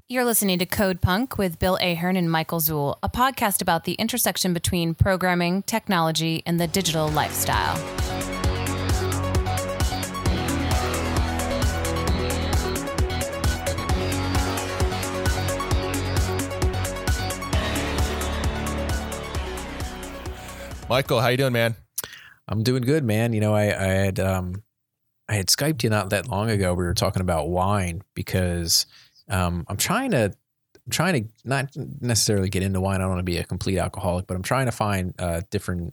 You're listening to Code Punk with Bill Ahern and Michael Zuhl, a podcast about the intersection between programming, technology, and the digital lifestyle. Michael, how you doing, man? I'm doing good, man. You know, I had Skyped you not that long ago. We were talking about wine because I'm trying to not necessarily get into wine. I don't want to be a complete alcoholic, but I'm trying to find different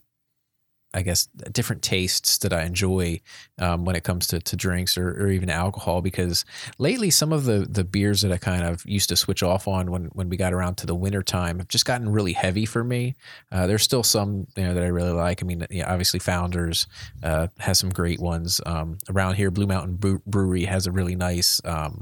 tastes that I enjoy when it comes to drinks or even alcohol. Because lately, some of the beers that I kind of used to switch off on when we got around to the winter time have just gotten really heavy for me. There's still some that I really like. I mean, obviously Founders has some great ones around here. Blue Mountain Brewery has a really nice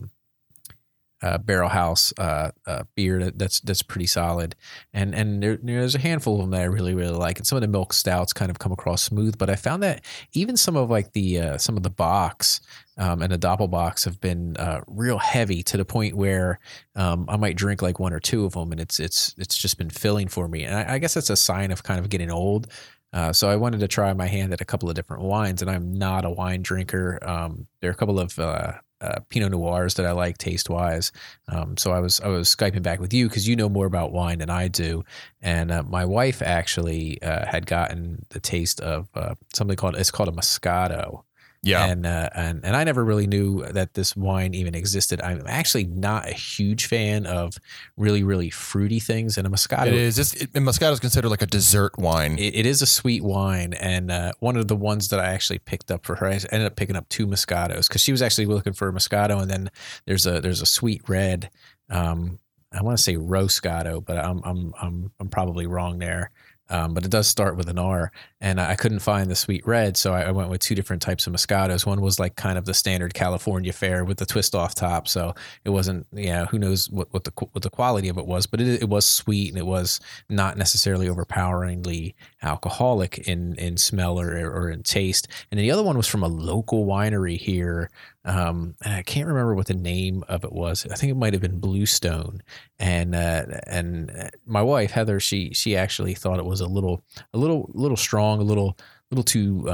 barrel house beer that's pretty solid, and there's a handful of them that I really like, and some of the milk stouts kind of come across smooth. But I found that even some of like some of the Bocks and the Doppelbocks have been real heavy to the point where I might drink like one or two of them, and it's just been filling for me. And I guess that's a sign of kind of getting old. So I wanted to try my hand at a couple of different wines, and I'm not a wine drinker. There are a couple of Pinot Noirs that I like taste wise. So I was Skyping back with you because you know more about wine than I do. And my wife actually had gotten the taste of something called a Moscato. Yeah. And I never really knew that this wine even existed. I'm actually not a huge fan of really, really fruity things. And a Moscato. It is. Moscato is considered like a dessert wine. It is a sweet wine. And one of the ones that I actually picked up for her, I ended up picking up two Moscatos because she was actually looking for a Moscato. And then there's a sweet red. I want to say Roscato, but I'm probably wrong there. But it does start with an R, and I couldn't find the sweet red, so I went with two different types of Moscatos. One was like kind of the standard California fare with the twist off top, so it wasn't, who knows what the quality of it was, but it was sweet, and it was not necessarily overpoweringly alcoholic in smell or in taste. And then the other one was from a local winery here. And I can't remember what the name of it was. I think it might have been Bluestone. And my wife Heather, she actually thought it was a little strong, a little too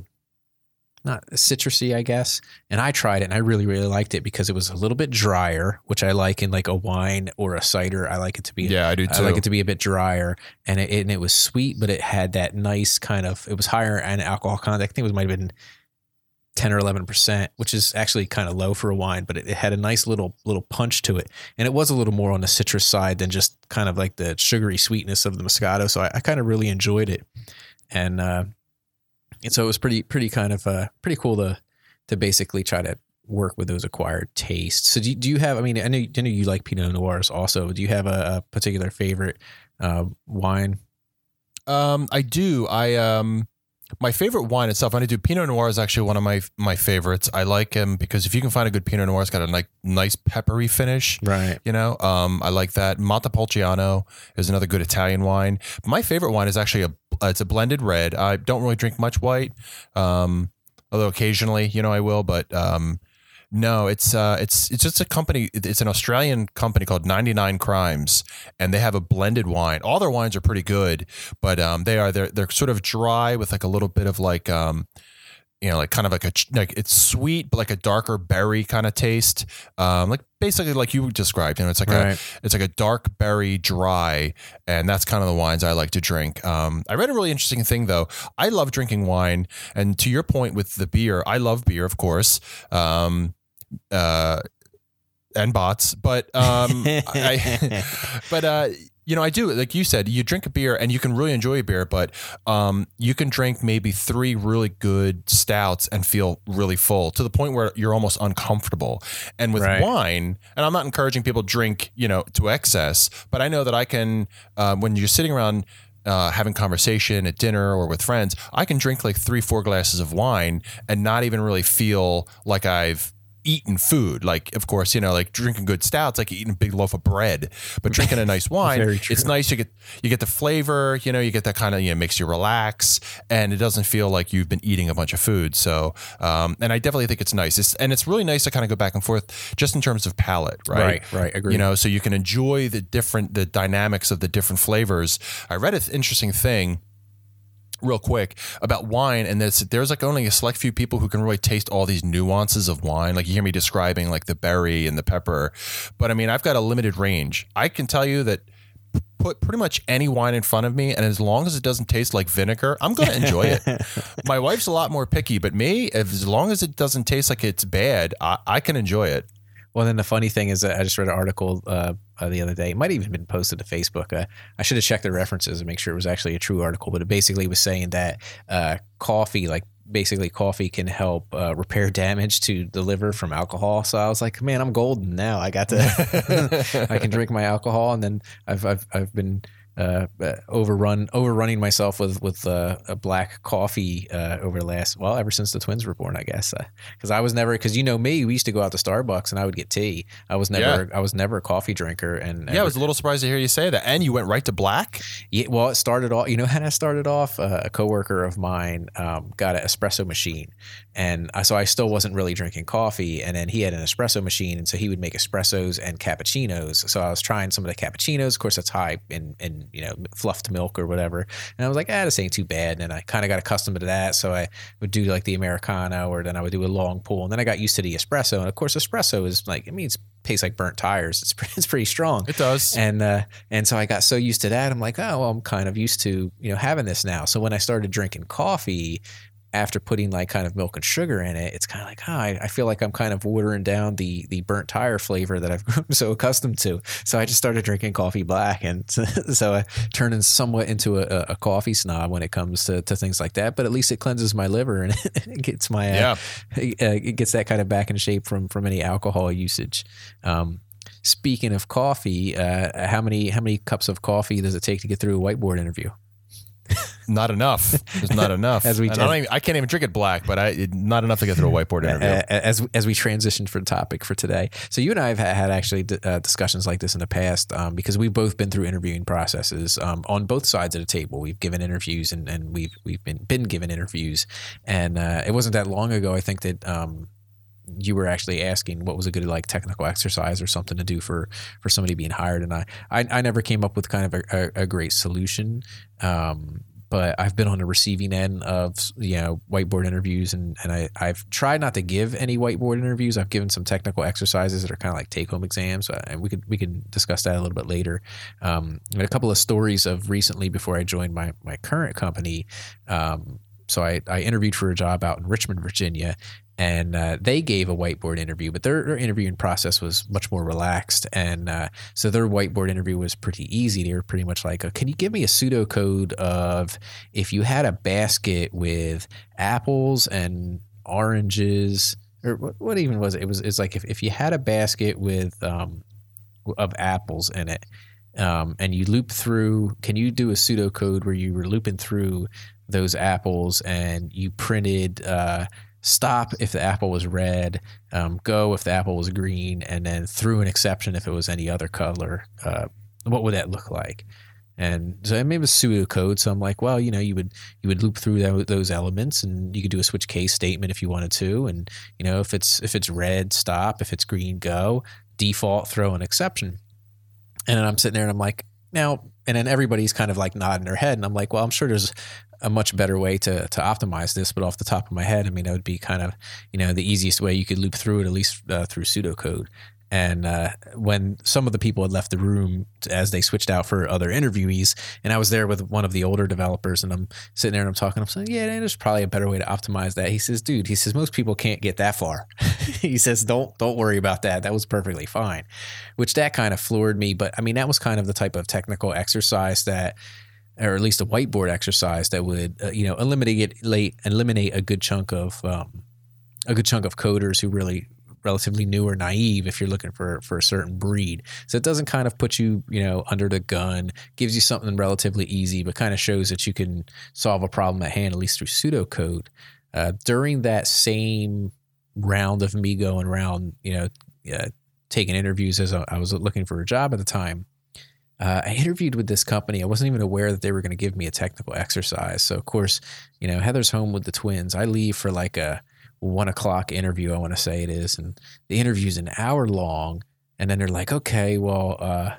not citrusy, I guess. And I tried it, and I really, really liked it because it was a little bit drier, which I like in like a wine or a cider. I like it to be. Yeah, I do too. I like it to be a bit drier, and it was sweet, but it had that nice kind of. It was higher in alcohol content. I think it might have been 10 or 11%, which is actually kind of low for a wine, but it had a nice little punch to it. And it was a little more on the citrus side than just kind of like the sugary sweetness of the Moscato. So I kind of really enjoyed it. And so it was pretty kind of pretty cool to basically try to work with those acquired tastes. So do you have, I know you like Pinot Noirs also. Do you have a particular favorite wine? I do. My favorite wine itself, I do Pinot Noir is actually one of my favorites. I like him because if you can find a good Pinot Noir, it's got a nice peppery finish. Right. I like that. Montepulciano is another good Italian wine. My favorite wine is actually it's a blended red. I don't really drink much white, although occasionally, I will. But no, it's just a company. It's an Australian company called 99 Crimes, and they have a blended wine. All their wines are pretty good, but they're sort of dry with like a little bit of like like kind of like it's sweet but like a darker berry kind of taste, like basically like you described. It's like a dark berry dry, and that's kind of the wines I like to drink. I read a really interesting thing though. I love drinking wine, and to your point with the beer, I love beer, of course. And bots, but I do, like you said, you drink a beer and you can really enjoy a beer, but you can drink maybe 3 really good stouts and feel really full to the point where you're almost uncomfortable. And with wine, and I'm not encouraging people to drink, to excess, but I know that I can, when you're sitting around having conversation at dinner or with friends, I can drink like 3-4 glasses of wine and not even really feel like I've eating food. Like, of course, like drinking good stouts, like eating a big loaf of bread, but drinking a nice wine, it's nice. You get the flavor, you get that kind of, makes you relax, and it doesn't feel like you've been eating a bunch of food. So, and I definitely think it's nice. It's really nice to kind of go back and forth just in terms of palate, right? Right. Agree. So you can enjoy the dynamics of the different flavors. I read an interesting thing real quick about wine, and there's like only a select few people who can really taste all these nuances of wine. Like you hear me describing like the berry and the pepper, but I mean, I've got a limited range. I can tell you that put pretty much any wine in front of me, and as long as it doesn't taste like vinegar, I'm going to enjoy it. My wife's a lot more picky, but me, as long as it doesn't taste like it's bad, I can enjoy it. Well, then the funny thing is that I just read an article the other day. It might have even been posted to Facebook. I should have checked the references and make sure it was actually a true article, but it basically was saying that coffee can help repair damage to the liver from alcohol. So I was like, man, I'm golden now. I got to, I can drink my alcohol, and then I've been overrunning myself with a black coffee over the ever since the twins were born, I guess. Because I was never, because me, we used to go out to Starbucks and I would get tea. I was never a coffee drinker, and I was a little surprised to hear you say that. And you went right to black. Yeah, well, it started off. How that started off? A coworker of mine got an espresso machine, and so I still wasn't really drinking coffee. And then he had an espresso machine, and so he would make espressos and cappuccinos. So I was trying some of the cappuccinos. Of course, that's high in fluffed milk or whatever. And I was like, this ain't too bad. And I kind of got accustomed to that. So I would do like the Americano, or then I would do a long pull. And then I got used to the espresso. And of course, espresso is like, it tastes like burnt tires. It's pretty strong. It does. And so I got so used to that. I'm like, I'm kind of used to, having this now. So when I started drinking coffee, after putting like kind of milk and sugar in it, it's kind of like, I feel like I'm kind of watering down the burnt tire flavor that I've grown so accustomed to. So I just started drinking coffee black, and so I turned somewhat into a coffee snob when it comes to things like that. But at least it cleanses my liver, and it gets it gets that kind of back in shape from any alcohol usage. Speaking of coffee, how many cups of coffee does it take to get through a whiteboard interview? Not enough. There's not enough. I can't even drink it black, but not enough to get through a whiteboard interview. As we transition for the topic for today. So you and I have had actually discussions like this in the past, because we've both been through interviewing processes on both sides of the table. We've given interviews, and we've been given interviews, and it wasn't that long ago, I think, that you were actually asking what was a good technical exercise or something to do for somebody being hired, and I never came up with kind of a great solution. But I've been on the receiving end of whiteboard interviews, and I've tried not to give any whiteboard interviews. I've given some technical exercises that are kind of like take-home exams, and we can discuss that a little bit later. And a couple of stories of recently before I joined my current company. So I interviewed for a job out in Richmond, Virginia, and they gave a whiteboard interview, but their interviewing process was much more relaxed. And so their whiteboard interview was pretty easy. They were pretty much like, can you give me a pseudocode of if you had a basket with apples and oranges, or what even was it? It's like if you had a basket with of apples in it, and you loop through, can you do a pseudocode where you were looping through those apples and you printed stop if the apple was red, go if the apple was green, and then threw an exception if it was any other color? What would that look like? And so I made a pseudocode. So I'm like, well, you would loop through those elements, and you could do a switch case statement if you wanted to. And if it's red, stop. If it's green, go. Default, throw an exception. And then I'm sitting there and I'm like, now, and then everybody's kind of like nodding their head, and I'm like, well, I'm sure there's a much better way to optimize this, but off the top of my head, that would be kind of, the easiest way you could loop through it, at least through pseudocode. And when some of the people had left the room as they switched out for other interviewees, and I was there with one of the older developers, and I'm sitting there and I'm talking, I'm saying, yeah, there's probably a better way to optimize that. He says, dude, most people can't get that far. He says, don't worry about that. That was perfectly fine, which that kind of floored me. But that was kind of the type of technical exercise that, or at least a whiteboard exercise that would, eliminate a good chunk of coders who really relatively new or naive if you're looking for a certain breed. So it doesn't kind of put you, under the gun, gives you something relatively easy, but kind of shows that you can solve a problem at hand, at least through pseudocode. During that same round of me going around, taking interviews as I was looking for a job at the time, I interviewed with this company. I wasn't even aware that they were going to give me a technical exercise. So of course, Heather's home with the twins. I leave for like a 1:00 interview, I want to say it is. And the interview's an hour long. And then they're like, okay, well,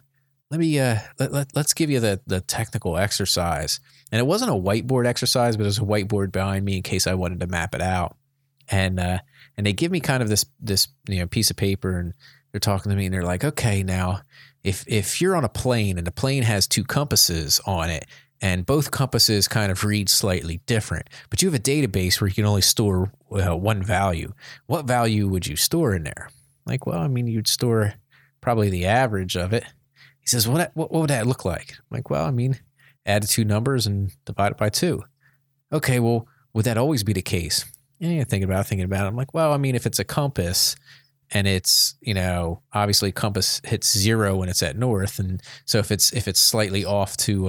let's give you the technical exercise. And it wasn't a whiteboard exercise, but it was a whiteboard behind me in case I wanted to map it out. And they give me kind of this piece of paper, and they're talking to me, and they're like, okay, now if you're on a plane and the plane has 2 compasses on it, and both compasses kind of read slightly different, but you have a database where you can only store one value, what value would you store in there? Like, well, I mean, you'd store probably the average of it. He says, what would that look like? I'm like, well, I mean, add the 2 numbers and divide it by 2. Okay, well, would that always be the case? Yeah, thinking about it. I'm like, well, I mean, if it's a compass and it's, obviously compass hits 0 when it's at north. And so if it's slightly off to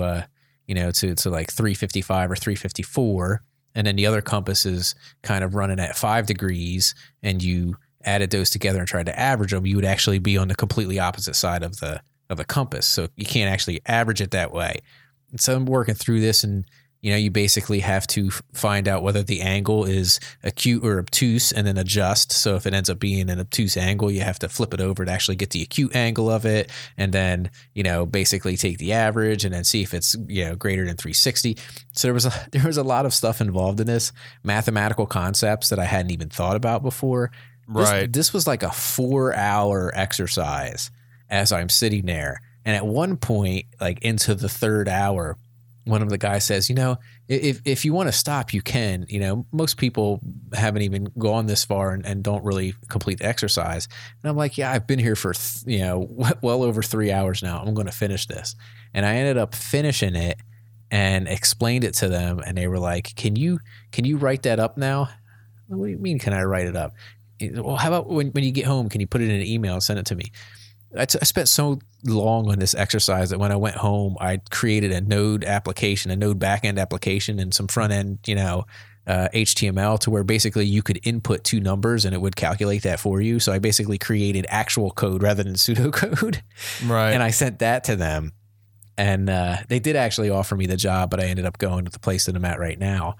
like 355 or 354, and then the other compass is kind of running at 5 degrees, and you added those together and tried to average them, you would actually be on the completely opposite side of the compass. So you can't actually average it that way. And so I'm working through this, and you basically have to find out whether the angle is acute or obtuse and then adjust. So if it ends up being an obtuse angle, you have to flip it over to actually get the acute angle of it. And then, basically take the average and then see if it's, greater than 360. So there was a lot of stuff involved in this, mathematical concepts that I hadn't even thought about before. Right. This was like a 4-hour exercise as I'm sitting there. And at one point, like into the 3rd hour, one of the guys says, if you want to stop, you can. Most people haven't even gone this far and don't really complete the exercise. And I'm like, yeah, I've been here for, well over 3 hours now. I'm going to finish this. And I ended up finishing it and explained it to them. And they were like, can you write that up now? What do you mean, can I write it up? Well, how about when you get home, can you put it in an email and send it to me? I spent so long on this exercise that when I went home, I created a Node application, a Node backend application, and some front end, HTML, to where basically you could input 2 numbers and it would calculate that for you. So I basically created actual code rather than pseudocode. Right. And I sent that to them, and they did actually offer me the job, but I ended up going to the place that I'm at right now.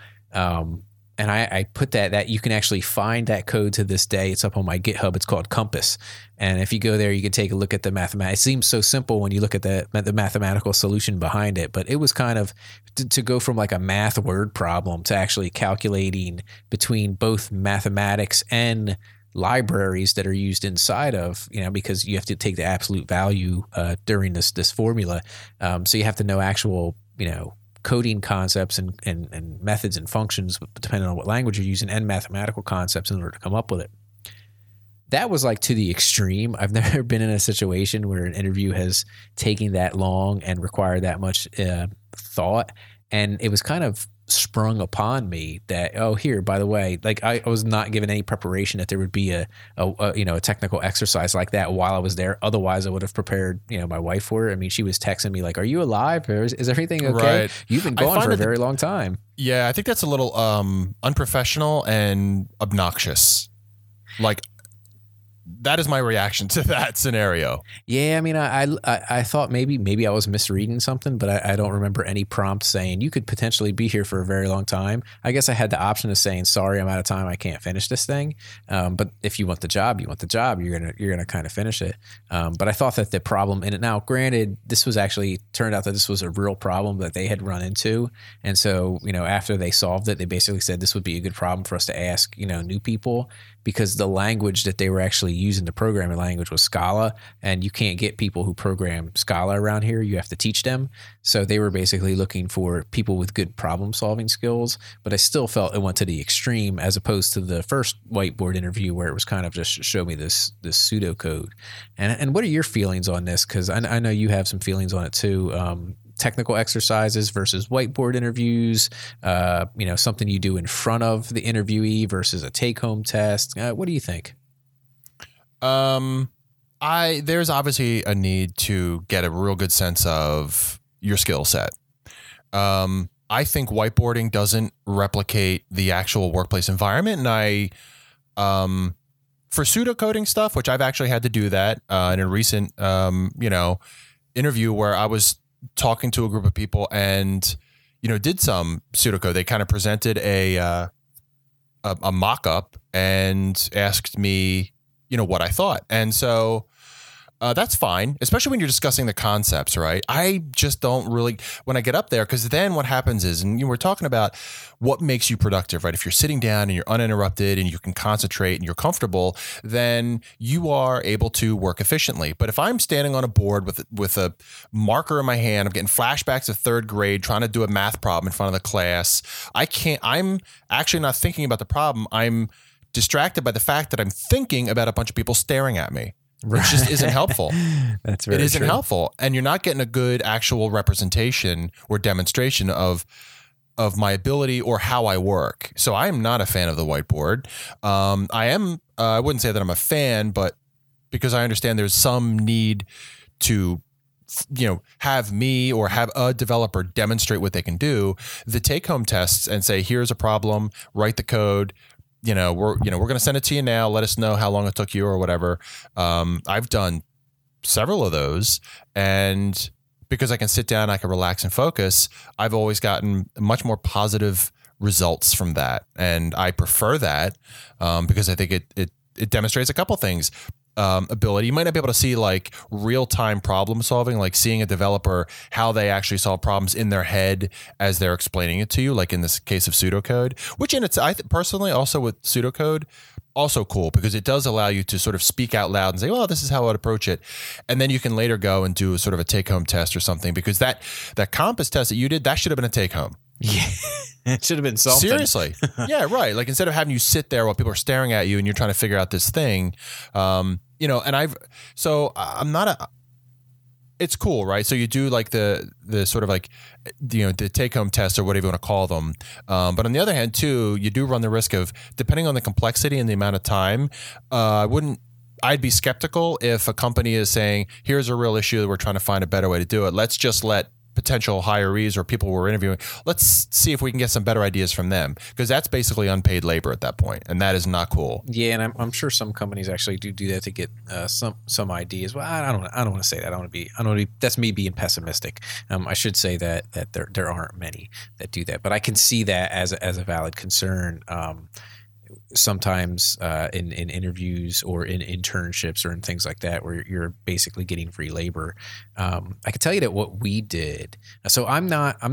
And I put that you can actually find that code to this day. It's up on my GitHub. It's called Compass. And if you go there, you can take a look at the mathematics. It seems so simple when you look at the mathematical solution behind it, but it was kind of to go from like a math word problem to actually calculating between both mathematics and libraries that are used inside of, because you have to take the absolute value during this formula. So you have to know actual, coding concepts and methods and functions, depending on what language you're using, and mathematical concepts in order to come up with it. That was like to the extreme. I've never been in a situation where an interview has taken that long and required that much thought. And it was kind of sprung upon me that, oh, here, by the way, like I was not given any preparation that there would be a technical exercise like that while I was there. Otherwise I would have prepared, my wife for it. I mean, she was texting me like, are you alive? Or is everything okay? Right. You've been gone for a very long time. Yeah. I think that's a little unprofessional and obnoxious. Like, that is my reaction to that scenario. Yeah, I mean, I thought maybe I was misreading something, but I don't remember any prompt saying you could potentially be here for a very long time. I guess I had the option of saying, sorry, I'm out of time, I can't finish this thing. But if you want the job, you want the job. You're gonna kind of finish it. But I thought that the problem in it. Now, granted, this was actually turned out that this was a real problem that they had run into, and so after they solved it, they basically said this would be a good problem for us to ask new people, because the language that they were actually using, the programming language, was Scala, and you can't get people who program Scala around here. You have to teach them. So they were basically looking for people with good problem-solving skills, but I still felt it went to the extreme as opposed to the first whiteboard interview where it was kind of just show me this pseudocode. And what are your feelings on this? Because I know you have some feelings on it too. Technical exercises versus whiteboard interviews, something you do in front of the interviewee versus a take-home test. What do you think? There's obviously a need to get a real good sense of your skill set. I think whiteboarding doesn't replicate the actual workplace environment, and For pseudocoding stuff, which I've actually had to do that in a recent, interview where I was talking to a group of people and, did some pseudocode. They kind of presented a mock-up and asked me, what I thought. And so that's fine, especially when you're discussing the concepts, right? I just don't really, when I get up there, because then what happens is, and we're talking about what makes you productive, right? If you're sitting down and you're uninterrupted and you can concentrate and you're comfortable, then you are able to work efficiently. But if I'm standing on a board with a marker in my hand, I'm getting flashbacks of third grade, trying to do a math problem in front of the class, I'm actually not thinking about the problem. I'm distracted by the fact that I'm thinking about a bunch of people staring at me. Which just isn't helpful. That's very It isn't true. helpful. And you're not getting a good actual representation or demonstration of my ability or how I work. So I am not a fan of the whiteboard. I wouldn't say that I'm a fan, but because I understand there's some need to, have me or have a developer demonstrate what they can do, the take-home tests and say, here's a problem, write the code, we're going to send it to you now. Let us know how long it took you or whatever. I've done several of those, and because I can sit down, I can relax and focus. I've always gotten much more positive results from that, and I prefer that because I think it demonstrates a couple things. Ability. You might not be able to see like real-time problem solving, like seeing a developer, how they actually solve problems in their head as they're explaining it to you, like in this case of pseudocode, which personally also with pseudocode, also cool because it does allow you to sort of speak out loud and say, well, this is how I'd approach it. And then you can later go and do a sort of a take-home test or something, because that Compass test that you did, that should have been a take-home. Yeah. It should have been something. Seriously. Yeah, right. Like instead of having you sit there while people are staring at you and you're trying to figure out this thing, it's cool, right? So you do like the sort of like, the take home test or whatever you want to call them. But on the other hand too, you do run the risk of, depending on the complexity and the amount of time, I'd be skeptical if a company is saying, here's a real issue that we're trying to find a better way to do it. Let's just let potential hirees or people we're interviewing, let's see if we can get some better ideas from them, because that's basically unpaid labor at that point, and that is not cool. Yeah, and I'm sure some companies actually do that to get some ideas. Well, I don't want to say that. I don't want to be. That's me being pessimistic. I should say that there aren't many that do that, but I can see that as a valid concern. Sometimes in interviews or in internships or in things like that, where you're basically getting free labor. I can tell you that what we did. So I'm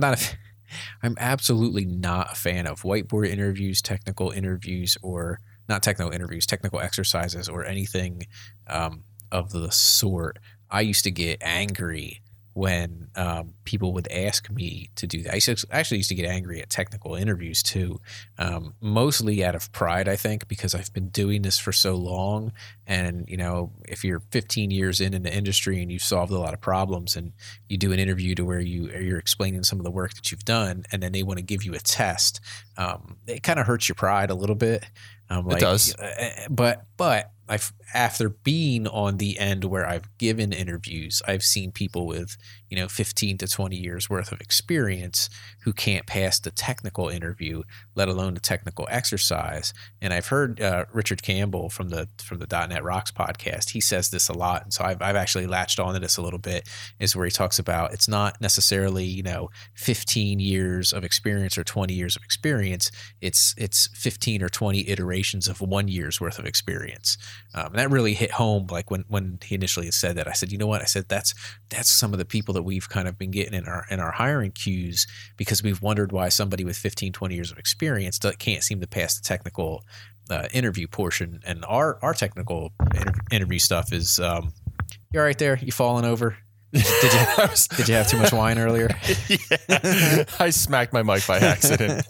absolutely not a fan of whiteboard interviews, technical interviews, or not technical interviews, technical exercises, or anything of the sort. I used to get angry when people would ask me to do that. I actually used to get angry at technical interviews too, mostly out of pride, I think, because I've been doing this for so long. And, if you're 15 years in the industry and you've solved a lot of problems and you do an interview to where you're explaining some of the work that you've done, and then they want to give you a test, it kind of hurts your pride a little bit. It does. But after being on the end where I've given interviews, I've seen people with, 15 to 20 years worth of experience who can't pass the technical interview, let alone the technical exercise. And I've heard Richard Campbell from the .NET Rocks podcast. He says this a lot, and so I've actually latched onto this a little bit. Is where he talks about it's not necessarily 15 years of experience or 20 years of experience. It's 15 or 20 iterations of 1 year's worth of experience. And that really hit home. Like when he initially said that, I said, you know what? I said that's some of the people that we've kind of been getting in our hiring queues, because we've wondered why somebody with 15, 20 years of experience can't seem to pass the technical interview portion. And our technical interview stuff is, you all right there? You falling over? Did you have too much wine earlier? Yeah. I smacked my mic by accident.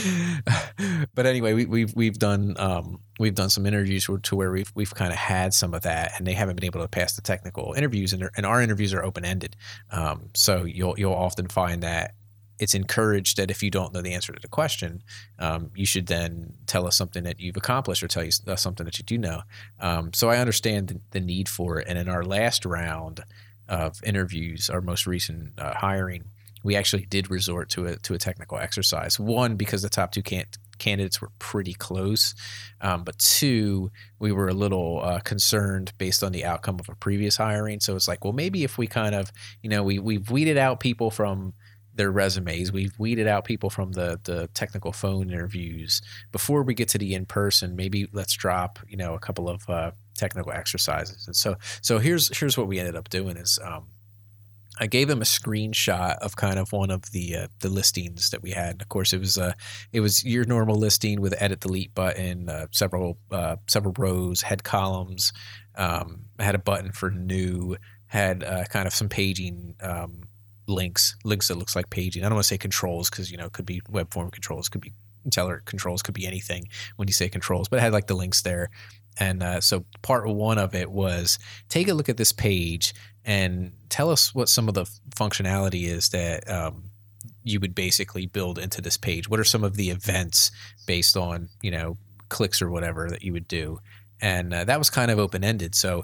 But anyway, we've done some interviews to where we've kind of had some of that, and they haven't been able to pass the technical interviews, and our interviews are open ended. So you'll often find that it's encouraged that if you don't know the answer to the question, you should then tell us something that you've accomplished or tell us something that you do know. So I understand the need for it. And in our last round of interviews, our most recent hiring, we actually did resort to a technical exercise. One, because the top two candidates were pretty close. But 2, we were a little concerned based on the outcome of a previous hiring. So it's like, well, maybe if we kind of, we've weeded out people from their resumes, we've weeded out people from the technical phone interviews. Before we get to the in-person, maybe let's drop, a couple of technical exercises. And so here's what we ended up doing is I gave him a screenshot of kind of one of the listings that we had. And of course, it was your normal listing with edit delete button, several rows, had columns, had a button for new, had kind of some paging links that looks like paging. I don't want to say controls because it could be web form controls, could be teller controls, could be anything when you say controls, but it had like the links there. And so part 1 of it was take a look at this page and tell us what some of the functionality is that you would basically build into this page. What are some of the events based on, clicks or whatever that you would do? And that was kind of open-ended. So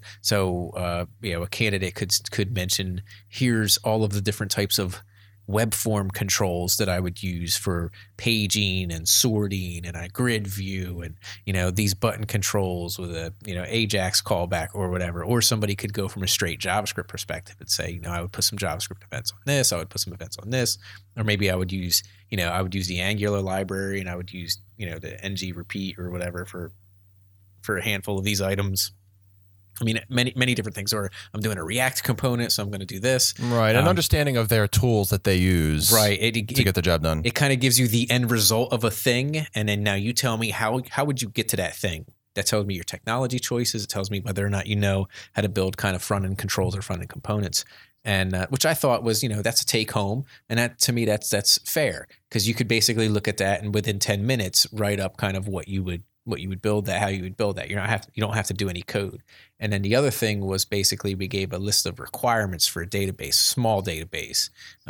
a candidate could mention, here's all of the different types of web form controls that I would use for paging and sorting and a grid view and, these button controls with a, Ajax callback or whatever. Or somebody could go from a straight JavaScript perspective and say, I would put some JavaScript events on this. I would put some events on this. Or maybe I would use, the Angular library and I would use, the ng repeat or whatever for a handful of these items. I mean, many different things. Or I'm doing a React component, so I'm going to do this. Right. An understanding of their tools that they use to get the job done. It kind of gives you the end result of a thing. And then now you tell me how would you get to that thing? That tells me your technology choices. It tells me whether or not you know how to build kind of front-end controls or front-end components. And which I thought was, that's a take home. And that, to me, that's fair because you could basically look at that and within 10 minutes write up kind of what you would build that, how you would build that. You don't have to do any code. And then the other thing was basically we gave a list of requirements for a database, small database.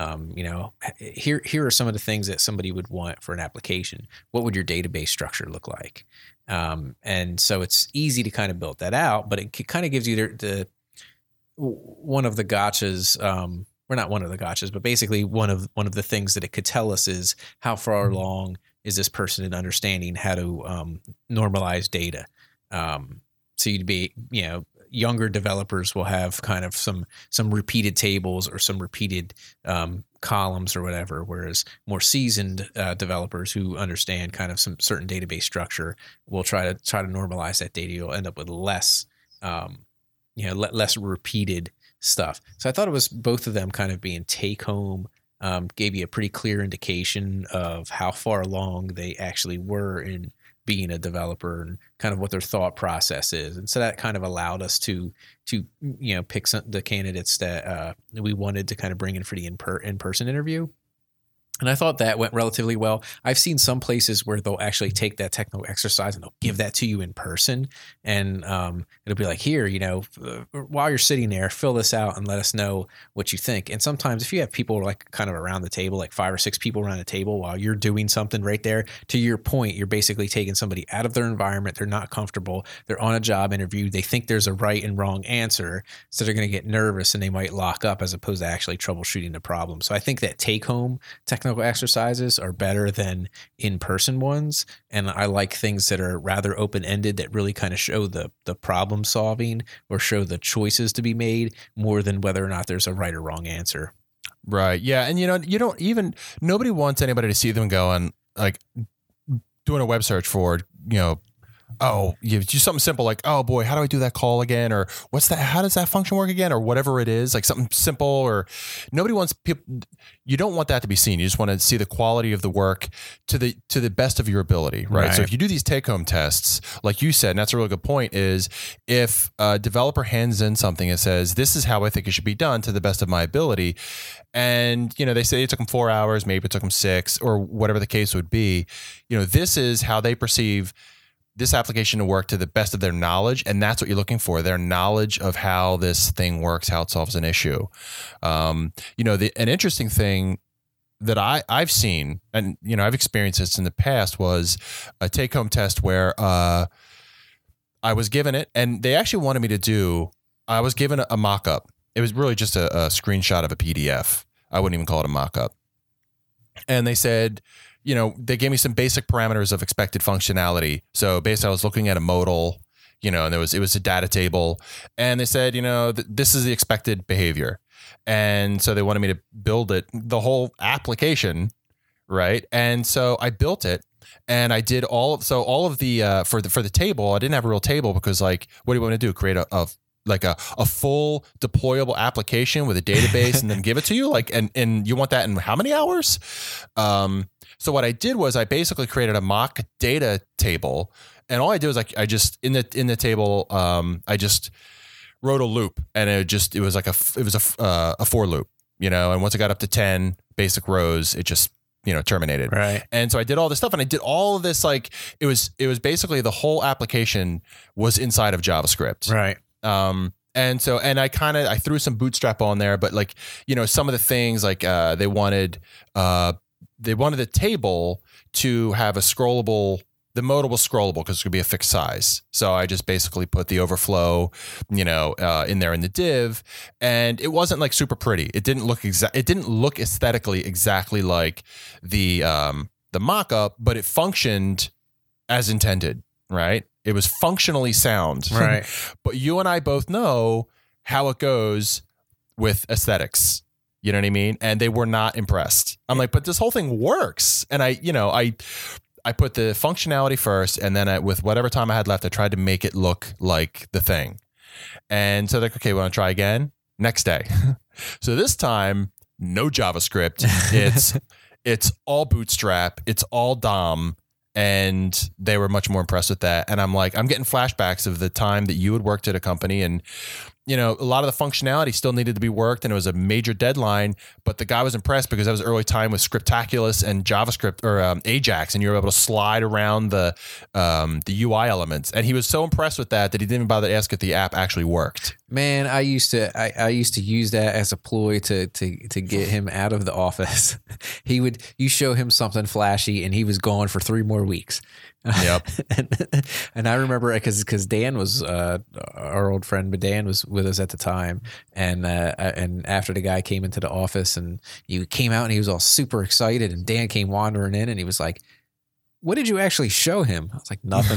Here are some of the things that somebody would want for an application. What would your database structure look like? And so it's easy to kind of build that out, but it kind of gives you the one of the gotchas. Or not one of the gotchas, but basically one of the things that it could tell us is how far along is this person in understanding how to normalize data. So you'd be, younger developers will have kind of some repeated tables or some repeated columns or whatever, whereas more seasoned developers who understand kind of some certain database structure will try to normalize that data. You'll end up with less repeated stuff. So I thought it was both of them kind of being take home. Gave you a pretty clear indication of how far along they actually were in being a developer and kind of what their thought process is. And so that kind of allowed us to pick the candidates that we wanted to kind of bring in for the in-person interview. And I thought that went relatively well. I've seen some places where they'll actually take that technical exercise and they'll give that to you in person. And it'll be like, here, while you're sitting there, fill this out and let us know what you think. And sometimes if you have people like kind of around the table, like 5 or 6 people around the table while you're doing something right there, to your point, you're basically taking somebody out of their environment. They're not comfortable. They're on a job interview. They think there's a right and wrong answer. So they're going to get nervous and they might lock up as opposed to actually troubleshooting the problem. So I think that take home technical exercises are better than in-person ones. And I like things that are rather open-ended that really kind of show the problem solving or show the choices to be made more than whether or not there's a right or wrong answer. Right. Yeah. And nobody wants anybody to see them going like doing a web search for, you do something simple like, oh boy, how do I do that call again? Or what's that? How does that function work again? Or whatever it is, like something simple. Or nobody wants people. You don't want that to be seen. You just want to see the quality of the work to the best of your ability, right? So if you do these take-home tests, like you said, and that's a really good point, is if a developer hands in something and says, "This is how I think it should be done to the best of my ability," and they say it took them 4 hours, maybe it took them 6, or whatever the case would be. This is how they perceive this application to work to the best of their knowledge. And that's what you're looking for, their knowledge of how this thing works, how it solves an issue. An interesting thing that I've seen, and, I've experienced this in the past, was a take-home test where I was given it and they actually wanted me to do, I was given a mock-up. It was really just a screenshot of a PDF. I wouldn't even call it a mock-up. And they said, they gave me some basic parameters of expected functionality. So basically I was looking at a modal, and it was a data table, and they said, this is the expected behavior. And so they wanted me to build the whole application. Right. And so I built it, and I did all of the, for the table, I didn't have a real table because what do you want to do? Create a full deployable application with a database and then give it to you? And you want that in how many hours? So what I did was I basically created a mock data table, and all I did was I just in the table, I just wrote a loop, and it was a for loop, and once it got up to 10 basic rows, it just, terminated. Right. And so I did all this stuff, and I did all of this, it was basically the whole application was inside of JavaScript. Right. And so, I threw some Bootstrap on there, but some of the things they wanted the table to have the mode was scrollable because it's going to be a fixed size. So I just basically put the overflow, in there in the div, and it wasn't super pretty. It didn't look aesthetically exactly like the mock-up, but it functioned as intended, right? It was functionally sound. Right. But you and I both know how it goes with aesthetics. You know what I mean? And they were not impressed. I'm like, but this whole thing works. And I put the functionality first, and then with whatever time I had left, I tried to make it look like the thing. And so they're like, okay, want to try again? Next day. So this time, no JavaScript. It's all Bootstrap. It's all DOM. And they were much more impressed with that. And I'm like, I'm getting flashbacks of the time that you had worked at a company, and a lot of the functionality still needed to be worked, and it was a major deadline, but the guy was impressed because that was early time with Scriptaculous and JavaScript or Ajax, and you were able to slide around the UI elements. And he was so impressed with that he didn't even bother to ask if the app actually worked. Man, I used to use that as a ploy to get him out of the office. You show him something flashy, and he was gone for 3 more weeks. Yep. and I remember because Dan was our old friend, but Dan was with us at the time, and after the guy came into the office, and he came out, and he was all super excited, and Dan came wandering in, and he was like, "What did you actually show him?" I was like, "Nothing."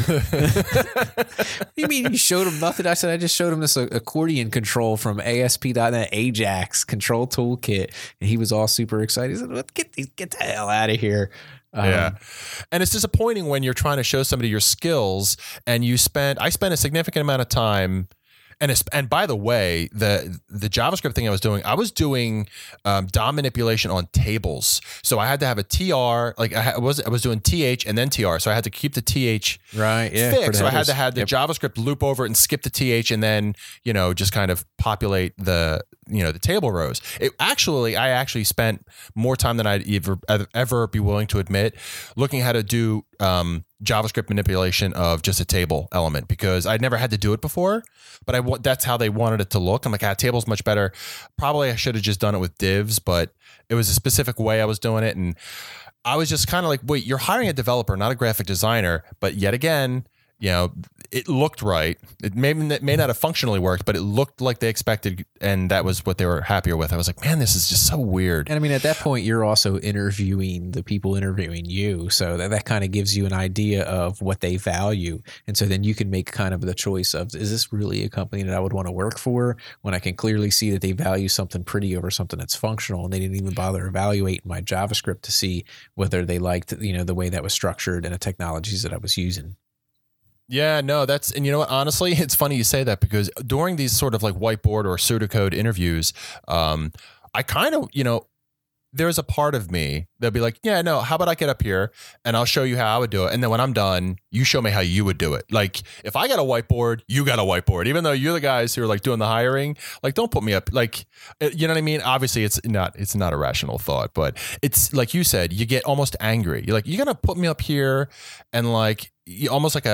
What do you mean you showed him nothing? I said, "I just showed him this accordion control from ASP.NET Ajax control toolkit," and he was all super excited. He said, "Get the hell out of here." Yeah. And it's disappointing when you're trying to show somebody your skills, and I spent a significant amount of time. And by the way, the JavaScript thing I was doing DOM manipulation on tables. So I had to have a TR, I was doing TH and then TR. So I had to keep the TH fixed. So I had to have the JavaScript loop over it and skip the TH, and then, just kind of populate the table rows. I actually spent more time than I'd ever be willing to admit looking how to do JavaScript manipulation of just a table element, because I'd never had to do it before, but that's how they wanted it to look. I'm like, table's much better. Probably I should have just done it with divs, but it was a specific way I was doing it. And I was just kind of like, wait, you're hiring a developer, not a graphic designer. But yet again, it looked right. It may not have functionally worked, but it looked like they expected, and that was what they were happier with. I was like, man, this is just so weird. And I mean, at that point, you're also interviewing the people interviewing you, so that kind of gives you an idea of what they value, and so then you can make kind of the choice of, is this really a company that I would want to work for, when I can clearly see that they value something pretty over something that's functional, and they didn't even bother evaluating my JavaScript to see whether they liked the way that was structured and the technologies that I was using. Yeah, no, and you know what? Honestly, it's funny you say that, because during these sort of whiteboard or pseudocode interviews, I kind of, there's a part of me that'll be like, yeah, no, how about I get up here and I'll show you how I would do it. And then when I'm done, you show me how you would do it. Like, if I got a whiteboard, you got a whiteboard, even though you're the guys who are doing the hiring, don't put me up. You know what I mean? Obviously it's not a rational thought, but it's like you said, you get almost angry. You're like, you're going to put me up here and you almost like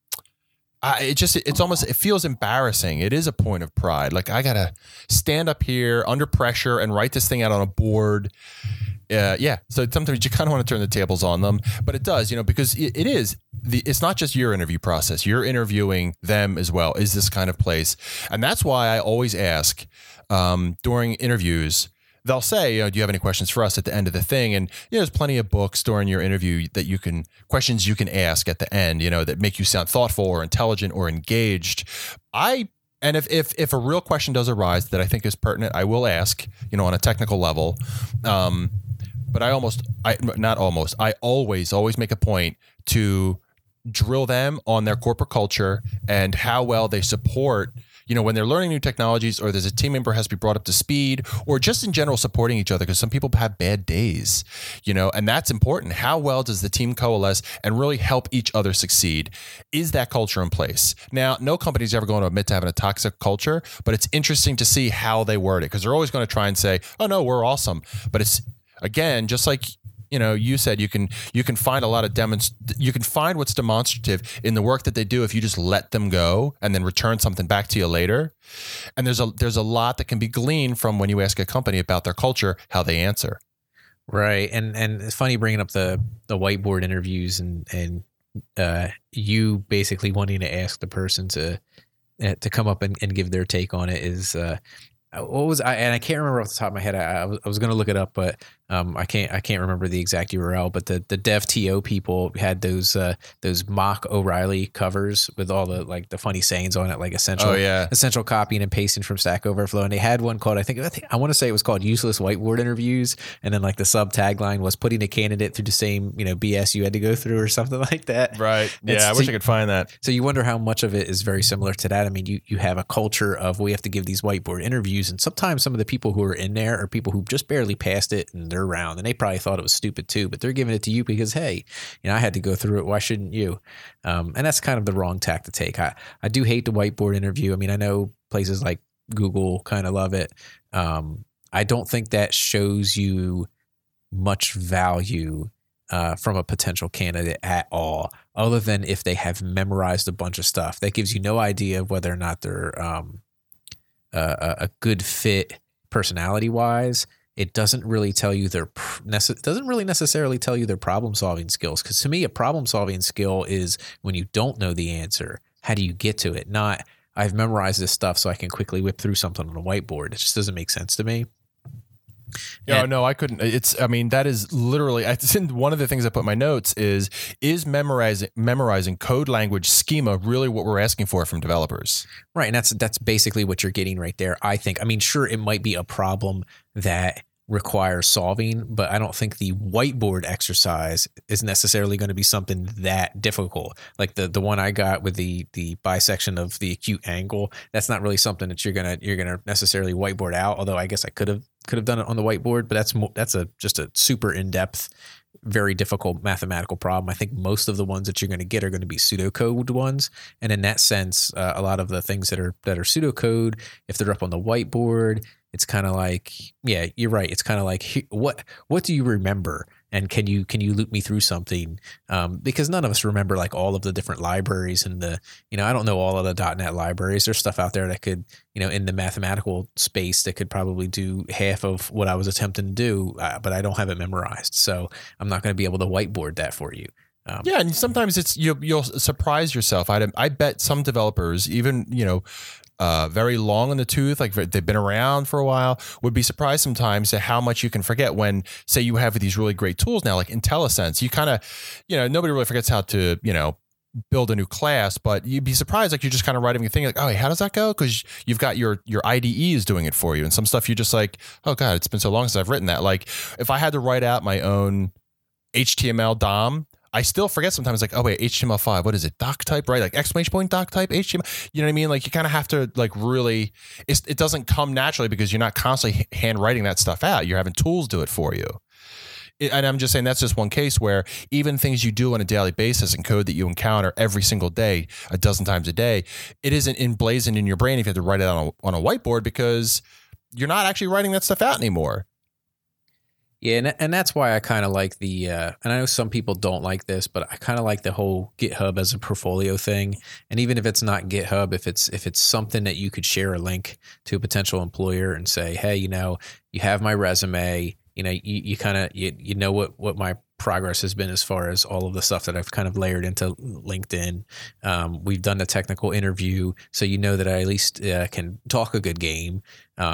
it feels embarrassing. It is a point of pride. I got to stand up here under pressure and write this thing out on a board. Yeah. So sometimes you kind of want to turn the tables on them, but it does, because it's not just your interview process. You're interviewing them as well. Is this kind of place? And that's why I always ask, during interviews, they'll say, do you have any questions for us at the end of the thing? And there's plenty of books during your interview that questions you can ask at the end, that make you sound thoughtful or intelligent or engaged. And if a real question does arise that I think is pertinent, I will ask, on a technical level. But I always make a point to drill them on their corporate culture and how well they support, when they're learning new technologies, or there's a team member has to be brought up to speed, or just in general supporting each other, because some people have bad days, and that's important. How well does the team coalesce and really help each other succeed? Is that culture in place? Now, no company is ever going to admit to having a toxic culture, but it's interesting to see how they word it, because they're always going to try and say, oh no, we're awesome. But it's, again, just like you said, you can find a lot of you can find what's demonstrative in the work that they do if you just let them go and then return something back to you later. And there's a lot that can be gleaned from when you ask a company about their culture, how they answer. Right. And it's funny bringing up the whiteboard interviews and you basically wanting to ask the person to come up and give their take on it is, I can't remember off the top of my head. I was going to look it up, but I can't remember the exact URL. But the DevTO people had those mock O'Reilly covers with all the funny sayings on it, like essential copying and pasting from Stack Overflow. And they had one called I want to say it was called Useless Whiteboard Interviews, and then the sub tagline was putting a candidate through the same BS you had to go through or something like that. Right. Yeah, I wish I could find that. So you wonder how much of it is very similar to that. I mean, you have a culture of we have to give these whiteboard interviews. And sometimes some of the people who are in there are people who just barely passed it and they're around, and they probably thought it was stupid too, but they're giving it to you because, hey, I had to go through it. Why shouldn't you? And that's kind of the wrong tack to take. I do hate the whiteboard interview. I mean, I know places like Google kind of love it. I don't think that shows you much value from a potential candidate at all, other than if they have memorized a bunch of stuff. That gives you no idea of whether or not they're a good fit personality wise. It doesn't really tell you doesn't really necessarily tell you their problem solving skills. Because to me, a problem solving skill is when you don't know the answer, how do you get to it? Not I've memorized this stuff so I can quickly whip through something on a whiteboard. It just doesn't make sense to me. No, I couldn't. That is literally, one of the things I put in my notes is memorizing code language schema really what we're asking for from developers? Right. And that's basically what you're getting right there, I think. I mean, sure, it might be a problem that requires solving, but I don't think the whiteboard exercise is necessarily going to be something that difficult. Like the one I got with the bisection of the acute angle, that's not really something that you're gonna necessarily whiteboard out. Although I guess I could have done it on the whiteboard, but that's just a super in-depth, very difficult mathematical problem. I think most of the ones that you're going to get are going to be pseudocode ones. And in that sense, a lot of the things that are pseudocode, if they're up on the whiteboard, it's kind of like, yeah, you're right. It's kind of like, what do you remember? And can you loop me through something? Because none of us remember like all of the different libraries and I don't know all of the .NET libraries. There's stuff out there that could, in the mathematical space that could probably do half of what I was attempting to do, but I don't have it memorized. So I'm not going to be able to whiteboard that for you. Yeah, and sometimes you'll surprise yourself. I bet some developers, even very long in the tooth, like they've been around for a while, would be surprised sometimes at how much you can forget when, say, you have these really great tools now, like IntelliSense. You kind of, nobody really forgets how to, build a new class, but you'd be surprised, like you're just kind of writing a thing like, oh, hey, how does that go? Because you've got your IDE is doing it for you, and some stuff you're just like, oh God, it's been so long since I've written that. Like if I had to write out my own HTML DOM, I still forget sometimes, like, oh wait, HTML5, what is it? Doc type, right? Like exclamation point doc type, HTML. You know what I mean? Like you kind of have to like really, it doesn't come naturally because you're not constantly handwriting that stuff out. You're having tools do it for you. And I'm just saying that's just one case where even things you do on a daily basis and code that you encounter every single day, a dozen times a day, it isn't emblazoned in your brain if you have to write it on a whiteboard because you're not actually writing that stuff out anymore. Yeah, and that's why I kind of like the, and I know some people don't like this, but I kind of like the whole GitHub as a portfolio thing. And even if it's not GitHub, if it's something that you could share a link to a potential employer and say, hey, you have my resume, you kind of, you know what my progress has been as far as all of the stuff that I've kind of layered into LinkedIn. We've done the technical interview, so that I at least can talk a good game.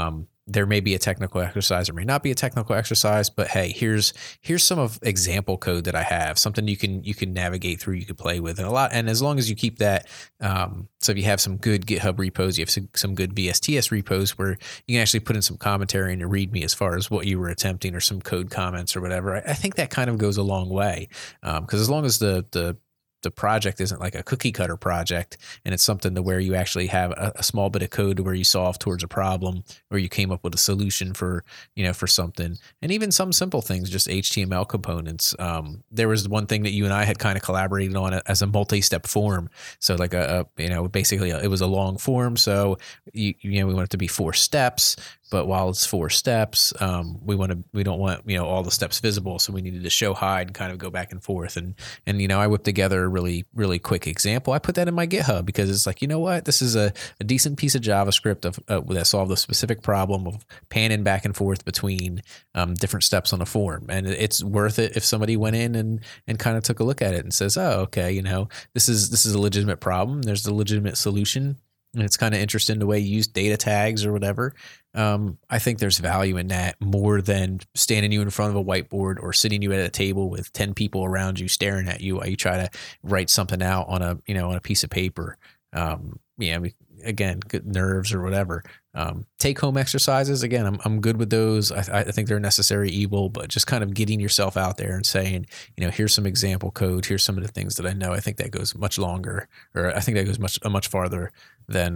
there may be a technical exercise, or may not be a technical exercise, but hey, here's some of example code that I have, something you can navigate through, you can play with, and as long as you keep that, so if you have some good GitHub repos, you have some good VSTS repos where you can actually put in some commentary in your README as far as what you were attempting, or some code comments or whatever. I think that kind of goes a long way, because as long as the project isn't like a cookie cutter project, and it's something to where you actually have a small bit of code where you solve towards a problem, or you came up with a solution for something, and even some simple things, just HTML components. There was one thing that you and I had kind of collaborated on as a multi-step form. So like basically it was a long form. So we want it to be 4 steps. But while it's 4 steps, we don't want all the steps visible, so we needed to show hide and kind of go back and forth. And I whipped together a really, really quick example. I put that in my GitHub because it's like, you know what, this is a decent piece of JavaScript that solved a specific problem of panning back and forth between different steps on a form, and it's worth it if somebody went in and kind of took a look at it and says, oh, okay, this is a legitimate problem. There's a legitimate solution. And it's kind of interesting the way you use data tags or whatever. I think there's value in that more than standing you in front of a whiteboard or sitting you at a table with 10 people around you staring at you while you try to write something out on a piece of paper. Again, good nerves or whatever. Take home exercises. Again, I'm good with those. I think they're a necessary evil, but just kind of getting yourself out there and saying, here's some example code. Here's some of the things that I know. I think that goes much longer, or I think that goes much farther than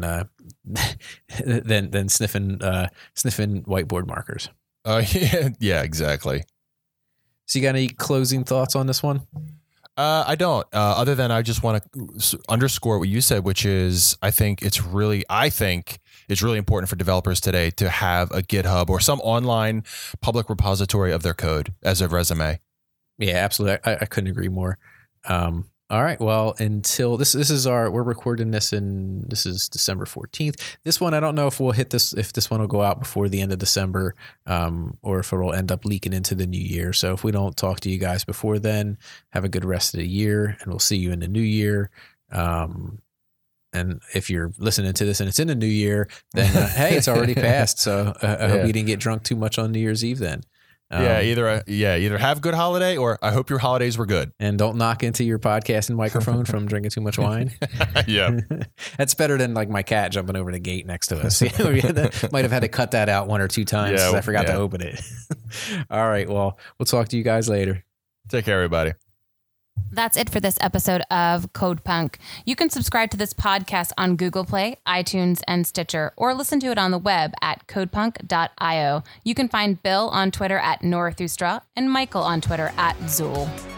sniffing whiteboard markers. Yeah, exactly. So you got any closing thoughts on this one? I don't, other than I just want to underscore what you said, which is I think it's really important for developers today to have a GitHub or some online public repository of their code as a resume. Yeah, absolutely. I couldn't agree more. All right. Well, until we're recording this this is December 14th. This one, I don't know if we'll hit this, if this one will go out before the end of December, or if it'll end up leaking into the new year. So if we don't talk to you guys before then, have a good rest of the year, and we'll see you in the new year. And if you're listening to this and it's in the new year, then hey, it's already passed. So I hope you didn't get drunk too much on New Year's Eve then. Either have a good holiday, or I hope your holidays were good. And don't knock into your podcasting microphone from drinking too much wine. Yeah. That's better than like my cat jumping over the gate next to us. Might have had to cut that out 1 or 2 times because I forgot to open it. All right. Well, we'll talk to you guys later. Take care, everybody. That's it for this episode of Code Punk. You can subscribe to this podcast on Google Play, iTunes, and Stitcher, or listen to it on the web at codepunk.io. You can find Bill on Twitter at Norathustra and Michael on Twitter at Zool.